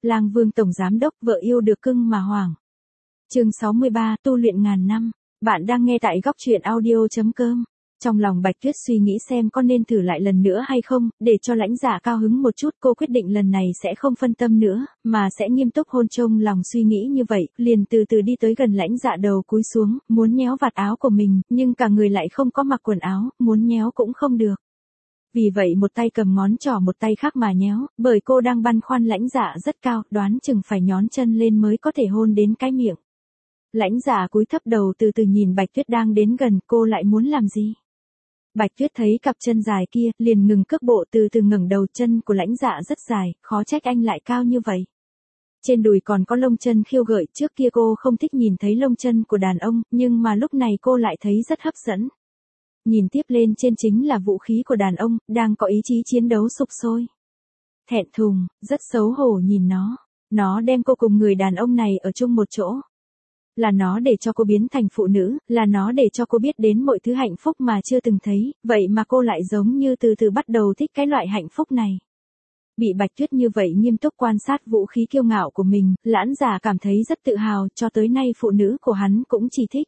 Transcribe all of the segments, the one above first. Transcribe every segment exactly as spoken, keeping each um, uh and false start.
Lang Vương tổng giám đốc vợ yêu được cưng mà hoảng. Chương sáu mươi ba, tu luyện ngàn năm. Bạn đang nghe tại góc truyện audio chấm com. Trong lòng Bạch Tuyết suy nghĩ xem có nên thử lại lần nữa hay không, để cho Lãnh Dạ cao hứng một chút. Cô quyết định lần này sẽ không phân tâm nữa, mà sẽ nghiêm túc hôn. Trong lòng suy nghĩ như vậy, liền từ từ đi tới gần Lãnh Dạ, đầu cúi xuống, muốn nhéo vạt áo của mình, nhưng cả người lại không có mặc quần áo, muốn nhéo cũng không được. Vì vậy một tay cầm ngón trỏ, một tay khác mà nhéo, bởi cô đang băn khoăn Lãnh Dạ rất cao, đoán chừng phải nhón chân lên mới có thể hôn đến cái miệng. Lãnh Dạ cúi thấp đầu từ từ nhìn Bạch Tuyết đang đến gần, cô lại muốn làm gì? Bạch Tuyết thấy cặp chân dài kia, liền ngừng cước bộ, từ từ ngẩng đầu. Chân của Lãnh Dạ rất dài, khó trách anh lại cao như vậy. Trên đùi còn có lông chân khiêu gợi, trước kia cô không thích nhìn thấy lông chân của đàn ông, nhưng mà lúc này cô lại thấy rất hấp dẫn. Nhìn tiếp lên trên chính là vũ khí của đàn ông, đang có ý chí chiến đấu sục sôi. Thẹn thùng, rất xấu hổ nhìn nó. Nó đem cô cùng người đàn ông này ở chung một chỗ. Là nó để cho cô biến thành phụ nữ, là nó để cho cô biết đến mọi thứ hạnh phúc mà chưa từng thấy, vậy mà cô lại giống như từ từ bắt đầu thích cái loại hạnh phúc này. Bị Bạch Tuyết như vậy nghiêm túc quan sát vũ khí kiêu ngạo của mình, Lãnh Dạ cảm thấy rất tự hào, cho tới nay phụ nữ của hắn cũng chỉ thích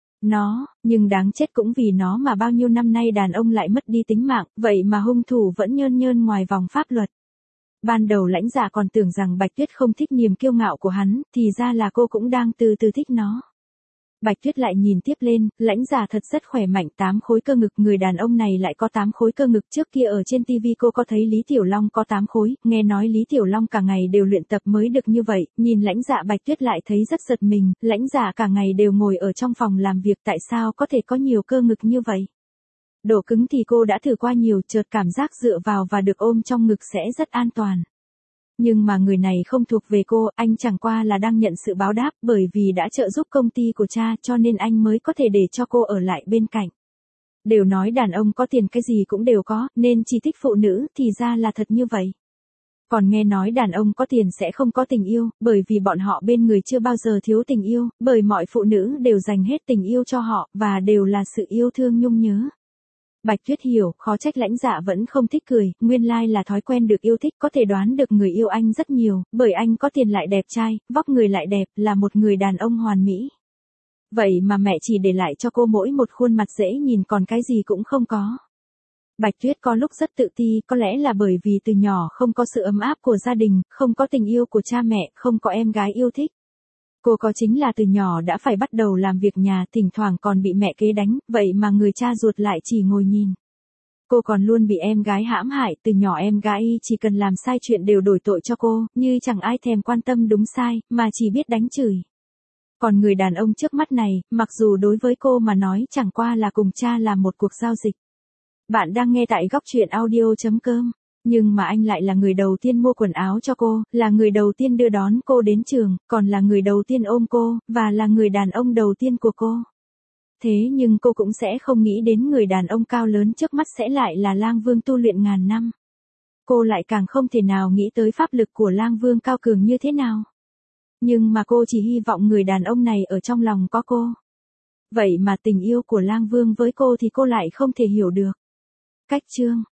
nó, nhưng đáng chết cũng vì nó mà bao nhiêu năm nay đàn ông lại mất đi tính mạng, vậy mà hung thủ vẫn nhơn nhơn ngoài vòng pháp luật. Ban đầu Lãnh Dạ còn tưởng rằng Bạch Tuyết không thích niềm kiêu ngạo của hắn, thì ra là cô cũng đang từ từ thích nó. Bạch Tuyết lại nhìn tiếp lên, Lãnh Dạ thật rất khỏe mạnh, tám khối cơ ngực, người đàn ông này lại có tám khối cơ ngực. Trước kia ở trên tivi cô có thấy Lý Tiểu Long có tám khối, nghe nói Lý Tiểu Long cả ngày đều luyện tập mới được như vậy, nhìn Lãnh Dạ Bạch Tuyết lại thấy rất giật mình, Lãnh Dạ cả ngày đều ngồi ở trong phòng làm việc, tại sao có thể có nhiều cơ ngực như vậy? Độ cứng thì cô đã thử qua nhiều, chợt cảm giác dựa vào và được ôm trong ngực sẽ rất an toàn. Nhưng mà người này không thuộc về cô, anh chẳng qua là đang nhận sự báo đáp, bởi vì đã trợ giúp công ty của cha, cho nên anh mới có thể để cho cô ở lại bên cạnh. Đều nói đàn ông có tiền cái gì cũng đều có, nên chỉ thích phụ nữ, thì ra là thật như vậy. Còn nghe nói đàn ông có tiền sẽ không có tình yêu, bởi vì bọn họ bên người chưa bao giờ thiếu tình yêu, bởi mọi phụ nữ đều dành hết tình yêu cho họ, và đều là sự yêu thương nhung nhớ. Bạch Tuyết hiểu, khó trách Lãnh Dạ vẫn không thích cười, nguyên lai là thói quen được yêu thích, có thể đoán được người yêu anh rất nhiều, bởi anh có tiền lại đẹp trai, vóc người lại đẹp, là một người đàn ông hoàn mỹ. Vậy mà mẹ chỉ để lại cho cô mỗi một khuôn mặt dễ nhìn, còn cái gì cũng không có. Bạch Tuyết có lúc rất tự ti, có lẽ là bởi vì từ nhỏ không có sự ấm áp của gia đình, không có tình yêu của cha mẹ, không có em gái yêu thích. Cô có chính là từ nhỏ đã phải bắt đầu làm việc nhà, thỉnh thoảng còn bị mẹ kế đánh, vậy mà người cha ruột lại chỉ ngồi nhìn. Cô còn luôn bị em gái hãm hại, từ nhỏ em gái chỉ cần làm sai chuyện đều đổ tội cho cô, như chẳng ai thèm quan tâm đúng sai, mà chỉ biết đánh chửi. Còn người đàn ông trước mắt này, mặc dù đối với cô mà nói chẳng qua là cùng cha làm một cuộc giao dịch. Bạn đang nghe tại góc truyện audio chấm com. Nhưng mà anh lại là người đầu tiên mua quần áo cho cô, là người đầu tiên đưa đón cô đến trường, còn là người đầu tiên ôm cô, và là người đàn ông đầu tiên của cô. Thế nhưng cô cũng sẽ không nghĩ đến người đàn ông cao lớn trước mắt sẽ lại là Lang Vương tu luyện ngàn năm. Cô lại càng không thể nào nghĩ tới pháp lực của Lang Vương cao cường như thế nào. Nhưng mà cô chỉ hy vọng người đàn ông này ở trong lòng có cô. Vậy mà tình yêu của Lang Vương với cô thì cô lại không thể hiểu được. Cách chương